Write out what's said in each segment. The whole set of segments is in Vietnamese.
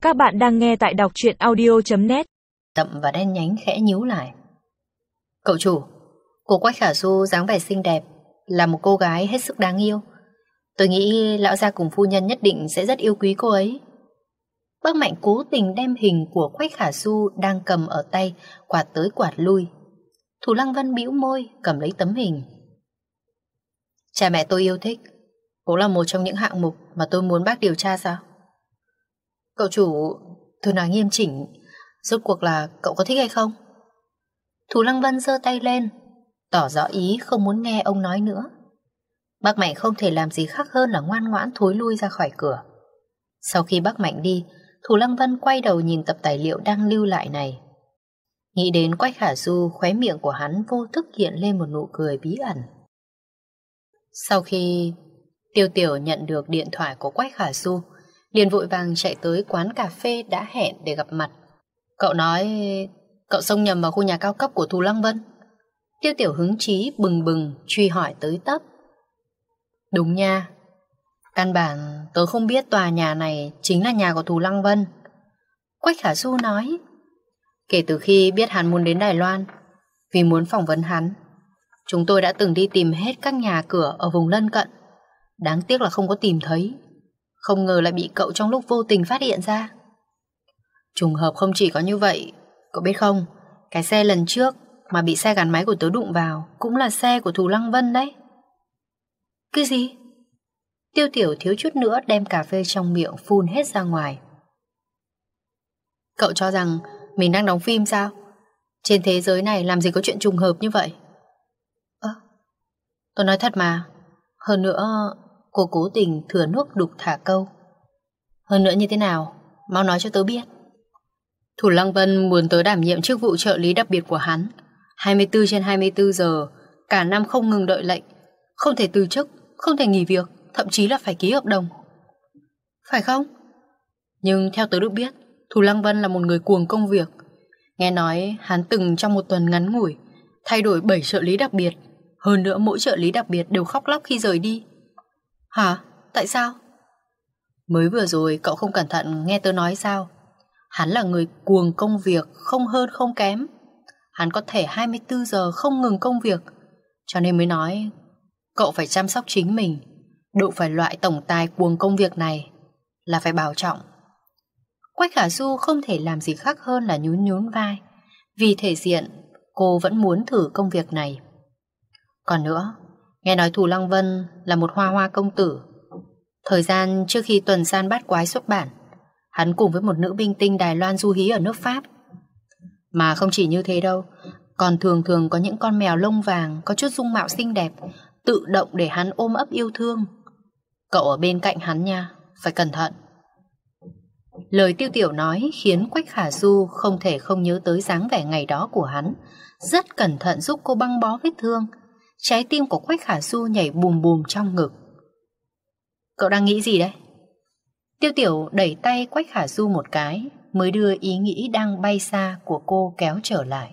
Các bạn đang nghe tại đọc truyện audio.net. Đậm và đen nhánh khẽ nhíu lại. Cậu chủ, cô Quách Khả Du dáng vẻ xinh đẹp, là một cô gái hết sức đáng yêu. Tôi nghĩ lão gia cùng phu nhân nhất định sẽ rất yêu quý cô ấy. Bác Mạnh cố tình đem hình của Quách Khả Du đang cầm ở tay quạt tới quạt lui. Thủ Lăng Vân bĩu môi cầm lấy tấm hình. Cha mẹ tôi yêu thích, cũng là một trong những hạng mục mà tôi muốn bác điều tra sao? Cậu chủ, tôi nói nghiêm chỉnh, rốt cuộc là cậu có thích hay không? Thủ Lăng Vân giơ tay lên, tỏ rõ ý không muốn nghe ông nói nữa. Bác Mạnh không thể làm gì khác hơn là ngoan ngoãn thối lui ra khỏi cửa. Sau khi bác Mạnh đi, Thủ Lăng Vân quay đầu nhìn tập tài liệu đang lưu lại này. Nghĩ đến Quách Khả Du, khóe miệng của hắn vô thức hiện lên một nụ cười bí ẩn. Sau khi Tiêu Tiểu nhận được điện thoại của Quách Khả Du, liền vội vàng chạy tới quán cà phê đã hẹn để gặp mặt. Cậu nói cậu xông nhầm vào khu nhà cao cấp của Thủ Lăng Vân. Tiêu Tiểu hứng chí bừng bừng truy hỏi tới tấp. Đúng nha, căn bản tớ không biết tòa nhà này chính là nhà của Thủ Lăng Vân. Quách Khả Du nói. Kể từ khi biết hắn muốn đến Đài Loan, vì muốn phỏng vấn hắn, chúng tôi đã từng đi tìm hết các nhà cửa ở vùng lân cận. Đáng tiếc là không có tìm thấy. Không ngờ lại bị cậu trong lúc vô tình phát hiện ra. Trùng hợp không chỉ có như vậy. Cậu biết không, cái xe lần trước mà bị xe gắn máy của tớ đụng vào cũng là xe của Thủ Lăng Vân đấy. Cái gì? Tiêu Tiểu thiếu chút nữa đem cà phê trong miệng phun hết ra ngoài. Cậu cho rằng mình đang đóng phim sao? Trên thế giới này làm gì có chuyện trùng hợp như vậy? Tôi nói thật mà. Hơn nữa, cô cố tình thừa nước đục thả câu. Hơn nữa như thế nào? Mau nói cho tớ biết. Thủ Lăng Vân muốn tớ đảm nhiệm chức vụ trợ lý đặc biệt của hắn, 24/24 giờ, cả năm không ngừng đợi lệnh, không thể từ chức, không thể nghỉ việc, thậm chí là phải ký hợp đồng. Phải không? Nhưng theo tớ được biết, Thủ Lăng Vân là một người cuồng công việc. Nghe nói hắn từng trong một tuần ngắn ngủi thay đổi 7 trợ lý đặc biệt. Hơn nữa mỗi trợ lý đặc biệt đều khóc lóc khi rời đi. Hả? Tại sao? Mới vừa rồi cậu không cẩn thận nghe tớ nói sao? Hắn là người cuồng công việc, không hơn không kém. Hắn có thể 24 giờ không ngừng công việc. Cho nên mới nói cậu phải chăm sóc chính mình. Độ phải loại tổng tài cuồng công việc này là phải bảo trọng. Quách Khả Du không thể làm gì khác hơn là nhún nhún vai. Vì thể diện, cô vẫn muốn thử công việc này. Còn nữa, nghe nói Thủ Lăng Vân là một hoa hoa công tử. Thời gian trước khi Tuần San Bát Quái xuất bản, hắn cùng với một nữ binh tinh Đài Loan du hí ở nước Pháp. Mà không chỉ như thế đâu, còn thường thường có những con mèo lông vàng có chút dung mạo xinh đẹp tự động để hắn ôm ấp yêu thương. Cậu ở bên cạnh hắn nha, phải cẩn thận. Lời Tiêu Tiểu nói khiến Quách Khả Du không thể không nhớ tới dáng vẻ ngày đó của hắn, rất cẩn thận giúp cô băng bó vết thương. Trái tim của Quách Khả Du nhảy bùm bùm trong ngực. Cậu đang nghĩ gì đấy? Tiêu Tiểu đẩy tay Quách Khả Du một cái, mới đưa ý nghĩ đang bay xa của cô kéo trở lại.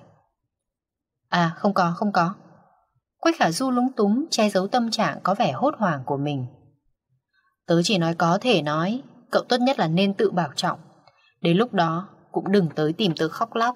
À không có. Quách Khả Du lúng túng che giấu tâm trạng có vẻ hốt hoảng của mình. Tớ chỉ nói có thể nói, cậu tốt nhất là nên tự bảo trọng. Đến lúc đó cũng đừng tới tìm tớ khóc lóc.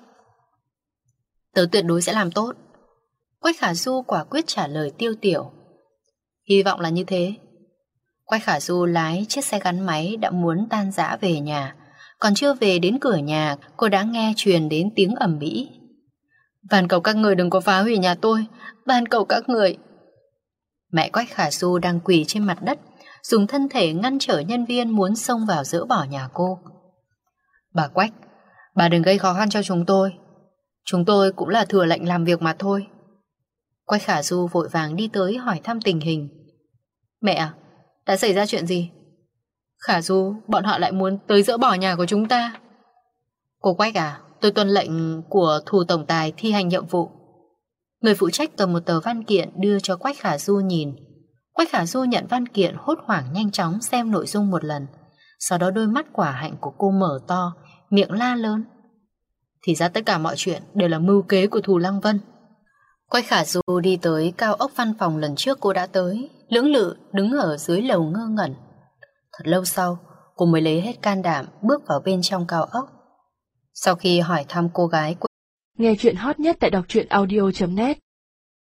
Tớ tuyệt đối sẽ làm tốt. Quách Khả Du quả quyết trả lời Tiêu Tiểu. Hy vọng là như thế. Quách Khả Du lái chiếc xe gắn máy đã muốn tan rã về nhà. Còn chưa về đến cửa nhà, cô đã nghe truyền đến tiếng ầm ĩ. Van cầu các người đừng có phá hủy nhà tôi. Van cầu các người. Mẹ Quách Khả Du đang quỳ trên mặt đất, dùng thân thể ngăn trở nhân viên muốn xông vào dỡ bỏ nhà cô. Bà Quách, bà đừng gây khó khăn cho chúng tôi. Chúng tôi cũng là thừa lệnh làm việc mà thôi. Quách Khả Du vội vàng đi tới hỏi thăm tình hình. Mẹ à, đã xảy ra chuyện gì? Khả Du, bọn họ lại muốn tới dỡ bỏ nhà của chúng ta. Cô Quách à, tôi tuân lệnh của Thủ Tổng Tài thi hành nhiệm vụ. Người phụ trách cầm một tờ văn kiện đưa cho Quách Khả Du nhìn. Quách Khả Du nhận văn kiện hốt hoảng nhanh chóng xem nội dung một lần. Sau đó đôi mắt quả hạnh của cô mở to, miệng la lớn. Thì ra tất cả mọi chuyện đều là mưu kế của Thủ Lăng Vân. Quách Khả Du đi tới cao ốc văn phòng lần trước cô đã tới, lưỡng lự đứng ở dưới lầu ngơ ngẩn. Thật lâu sau, cô mới lấy hết can đảm bước vào bên trong cao ốc. Sau khi hỏi thăm cô gái, nghe chuyện hot nhất tại đọc truyện audio.net.